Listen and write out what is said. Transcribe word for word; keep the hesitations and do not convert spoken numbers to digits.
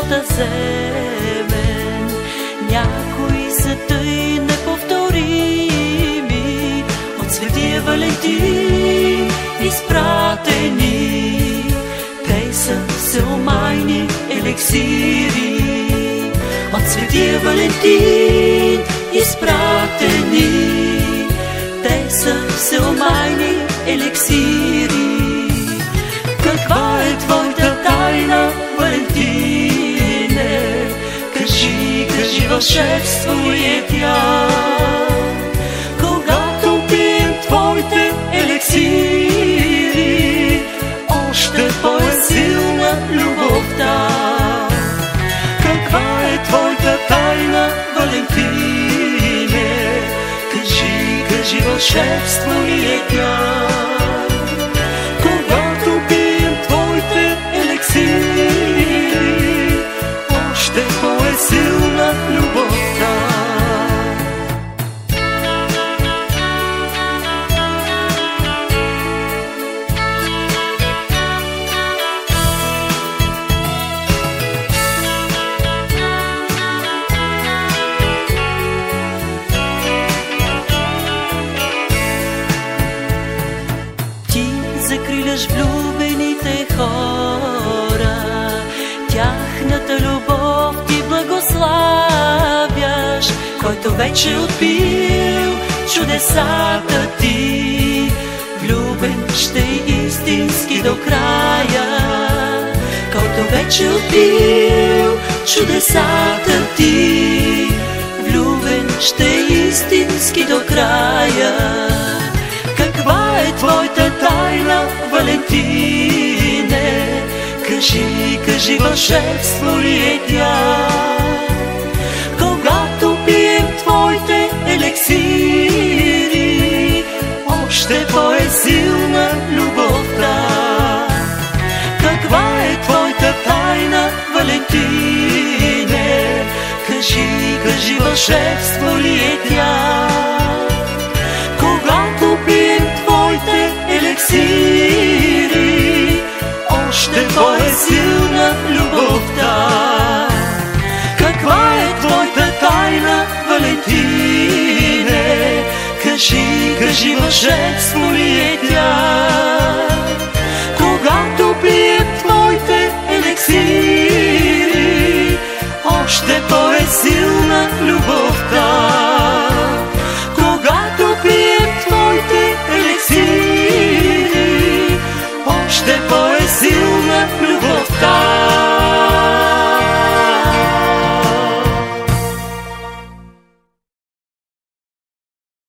нашата земен. Някои са тъй неповторими, от Светия Валентин изпратени. Те са всеомайни елексири, от Светия Валентин изпратени. Те са всеомайни елексири. Каква е твоята тайна, Валентине? Кажи, кажи, вълшебство ли е тя? Когато пием твоите елексири, още по-силна любовта. Каква е твоята тайна, Валентине? Кажи, кажи, вълшебство ли е тя? Когато пием твоите елексири, още по-силна любовта. Закриляш влюбените хора, тяхната любов ти благославяш. Който вече отбил чудесата ти, влюбен ще е истински до края. Който вече отбил чудесата ти, влюбен ще е истински до края. Каква е твоята тайна, Валентине? Кажи, кажи, вълшебство ли е тя? Когато пием твоите елексири, още по-силна любовта. Каква е твоята тайна, Валентине? Кажи, кажи, вълшебство ли е тя? Когато пием твоите елексири, още по-силна любовта. Каква е твоята тайна, Валентине? Кажи, кажи, вълшебство ли е